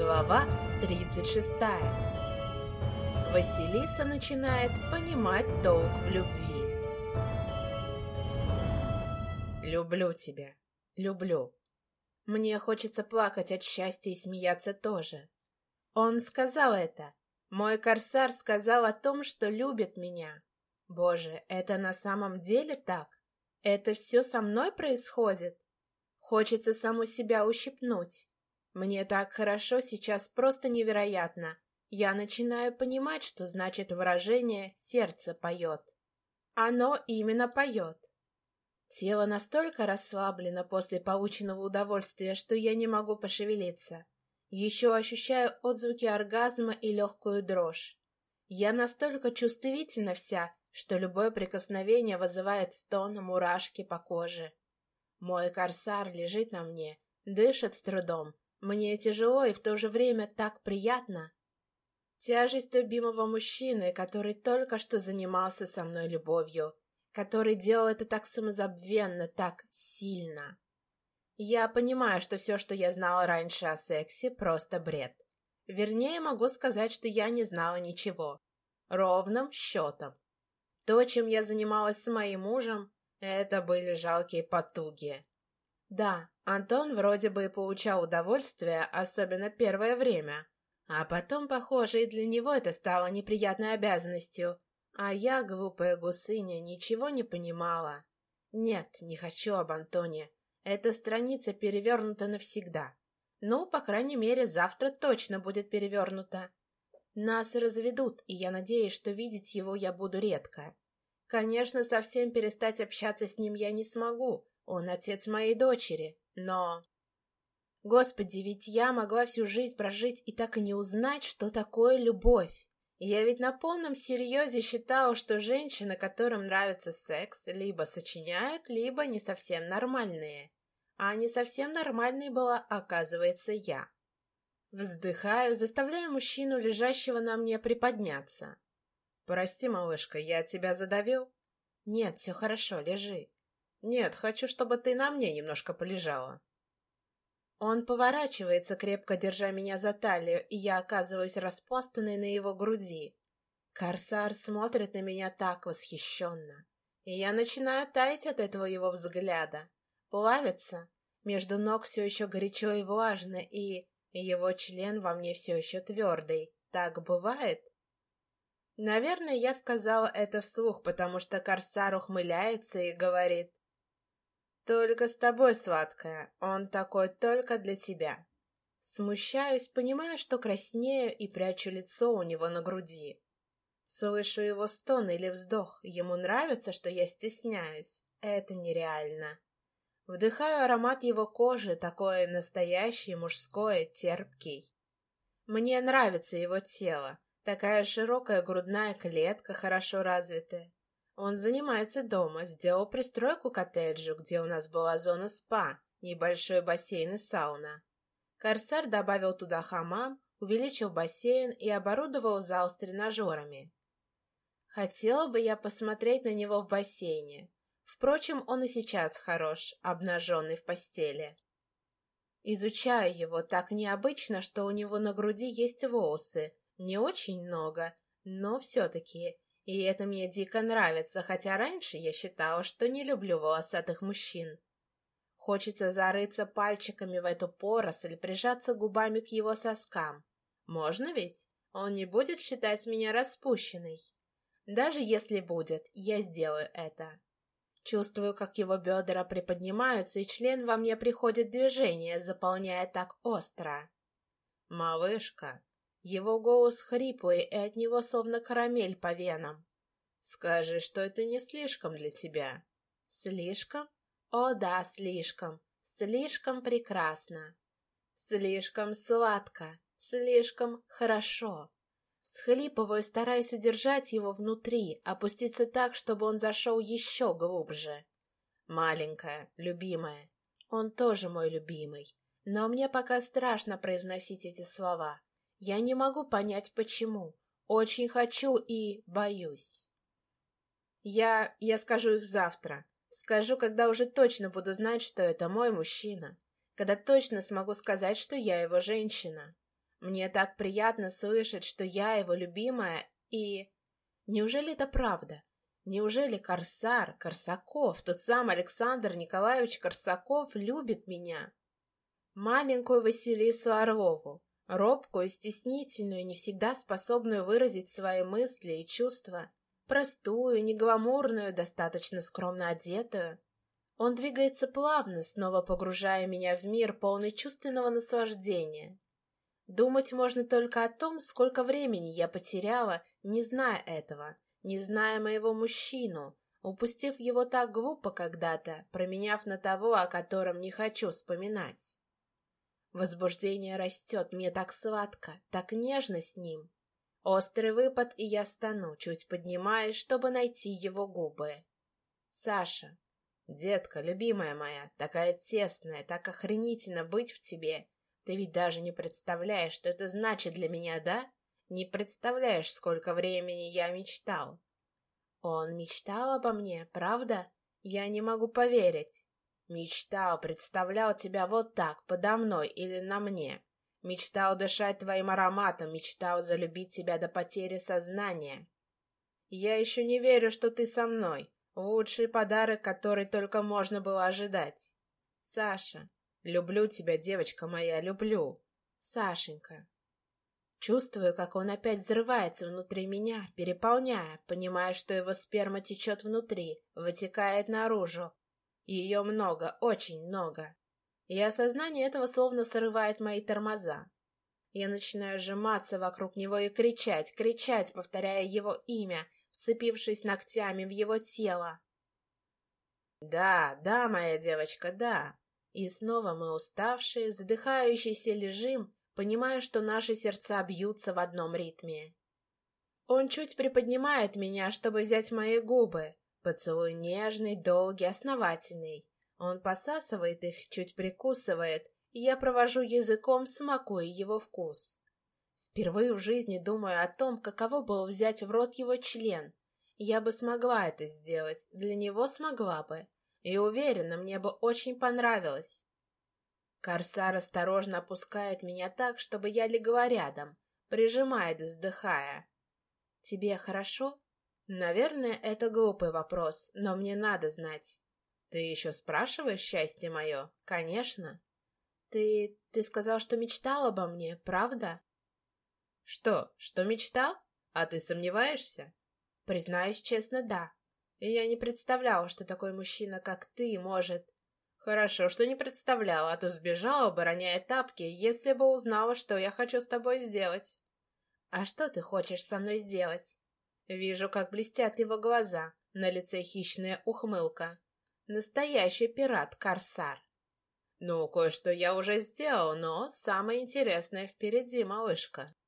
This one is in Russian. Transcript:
Глава 36. Василиса начинает понимать толк в любви. Люблю тебя. Люблю. Мне хочется плакать от счастья и смеяться тоже. Он сказал это. Мой корсар сказал о том, что любит меня. Боже, это на самом деле так? Это все со мной происходит? Хочется саму себя ущипнуть. Мне так хорошо сейчас, просто невероятно. Я начинаю понимать, что значит выражение «сердце поет». Оно именно поет. Тело настолько расслаблено после полученного удовольствия, что я не могу пошевелиться. Еще ощущаю отзвуки оргазма и легкую дрожь. Я настолько чувствительна вся, что любое прикосновение вызывает стон, мурашки по коже. Мой корсар лежит на мне, дышит с трудом. Мне тяжело и в то же время так приятно. Тяжесть любимого мужчины, который только что занимался со мной любовью, который делал это так самозабвенно, так сильно. Я понимаю, что все, что я знала раньше о сексе, просто бред. Вернее, могу сказать, что я не знала ничего. Ровным счетом. То, чем я занималась с моим мужем, это были жалкие потуги. Да, Антон вроде бы и получал удовольствие, особенно первое время. А потом, похоже, и для него это стало неприятной обязанностью. А я, глупая гусыня, ничего не понимала. Нет, не хочу об Антоне. Эта страница перевернута навсегда. Ну, по крайней мере, завтра точно будет перевернута. Нас разведут, и я надеюсь, что видеть его я буду редко. Конечно, совсем перестать общаться с ним я не смогу. Он отец моей дочери, но... Господи, ведь я могла всю жизнь прожить и так и не узнать, что такое любовь. Я ведь на полном серьезе считала, что женщины, которым нравится секс, либо сочиняют, либо не совсем нормальные. А не совсем нормальной была, оказывается, я. Вздыхаю, заставляю мужчину, лежащего на мне, приподняться. «Прости, малышка, я тебя задавил?» «Нет, все хорошо, лежи». «Нет, хочу, чтобы ты на мне немножко полежала». Он поворачивается, крепко держа меня за талию, и я оказываюсь распластанной на его груди. Корсар смотрит на меня так восхищенно, и я начинаю таять от этого его взгляда. Плавится, между ног все еще горячо и влажно, и его член во мне все еще твердый. Так бывает? Наверное, я сказала это вслух, потому что корсар ухмыляется и говорит: «Только с тобой, сладкая, он такой только для тебя». Смущаюсь, понимая, что краснею, и прячу лицо у него на груди. Слышу его стон или вздох, ему нравится, что я стесняюсь. Это нереально. Вдыхаю аромат его кожи, такой настоящий, мужской, терпкий. Мне нравится его тело, такая широкая грудная клетка, хорошо развитая. Он занимается дома, сделал пристройку к коттеджу, где у нас была зона спа, небольшой бассейн и сауна. Корсар добавил туда хамам, увеличил бассейн и оборудовал зал с тренажерами. Хотела бы я посмотреть на него в бассейне. Впрочем, он и сейчас хорош, обнаженный в постели. Изучаю его так необычно, что у него на груди есть волосы, не очень много, но все-таки... И это мне дико нравится, хотя раньше я считала, что не люблю волосатых мужчин. Хочется зарыться пальчиками в эту поросль, прижаться губами к его соскам. Можно ведь? Он не будет считать меня распущенной. Даже если будет, я сделаю это. Чувствую, как его бедра приподнимаются, и член во мне приходит в движение, заполняя так остро. «Малышка». Его голос хриплый, и от него словно карамель по венам. «Скажи, что это не слишком для тебя». «Слишком? О да, слишком. Слишком прекрасно. Слишком сладко. Слишком хорошо». Всхлипываю, стараясь удержать его внутри, опуститься так, чтобы он зашел еще глубже. «Маленькая, любимая». Он тоже мой любимый. Но мне пока страшно произносить эти слова. Я не могу понять, почему. Очень хочу и боюсь. Я скажу их завтра. Скажу, когда уже точно буду знать, что это мой мужчина. Когда точно смогу сказать, что я его женщина. Мне так приятно слышать, что я его любимая, и... Неужели это правда? Неужели Корсар, Корсаков, тот самый Александр Николаевич Корсаков любит меня? Маленькую Василису Орлову, робкую, стеснительную, не всегда способную выразить свои мысли и чувства, простую, негламурную, достаточно скромно одетую. Он двигается плавно, снова погружая меня в мир, полный чувственного наслаждения. Думать можно только о том, сколько времени я потеряла, не зная этого, не зная моего мужчину, упустив его так глупо когда-то, променяв на того, о котором не хочу вспоминать. Возбуждение растет, мне так сладко, так нежно с ним. Острый выпад, и я стану, чуть поднимаясь, чтобы найти его губы. Саша, детка, любимая моя, такая тесная, так охренительно быть в тебе. Ты ведь даже не представляешь, что это значит для меня, да? Не представляешь, сколько времени я мечтал. Он мечтал обо мне, правда? Я не могу поверить. Мечтал, представлял тебя вот так, подо мной или на мне. Мечтал дышать твоим ароматом, мечтал залюбить тебя до потери сознания. Я еще не верю, что ты со мной. Лучший подарок, который только можно было ожидать. Саша, люблю тебя, девочка моя, люблю. Сашенька. Чувствую, как он опять взрывается внутри меня, переполняя, понимая, что его сперма течет внутри, вытекает наружу. Ее много, очень много. И осознание этого словно срывает мои тормоза. Я начинаю сжиматься вокруг него и кричать, повторяя его имя, вцепившись ногтями в его тело. Да, да, моя девочка, да. И снова мы уставшие, задыхающиеся лежим, понимая, что наши сердца бьются в одном ритме. Он чуть приподнимает меня, чтобы взять мои губы. Поцелуй нежный, долгий, основательный. Он посасывает их, чуть прикусывает, и я провожу языком, смакуя его вкус. Впервые в жизни думаю о том, каково было взять в рот его член. Я бы смогла это сделать, для него смогла бы. И уверена, мне бы очень понравилось. Корсар осторожно опускает меня так, чтобы я легла рядом, прижимает, вздыхая. «Тебе хорошо?» Наверное, это глупый вопрос, но мне надо знать. Ты еще спрашиваешь, счастье мое? Конечно. Ты сказал, что мечтал обо мне, правда? Что мечтал? А ты сомневаешься? Признаюсь честно, да. И я не представляла, что такой мужчина, как ты, может... Хорошо, что не представляла, а то сбежала бы, роняя тапки, если бы узнала, что я хочу с тобой сделать. А что ты хочешь со мной сделать? Вижу, как блестят его глаза, на лице хищная ухмылка. Настоящий пират Корсар. Ну, кое-что я уже сделал, но самое интересное впереди, малышка.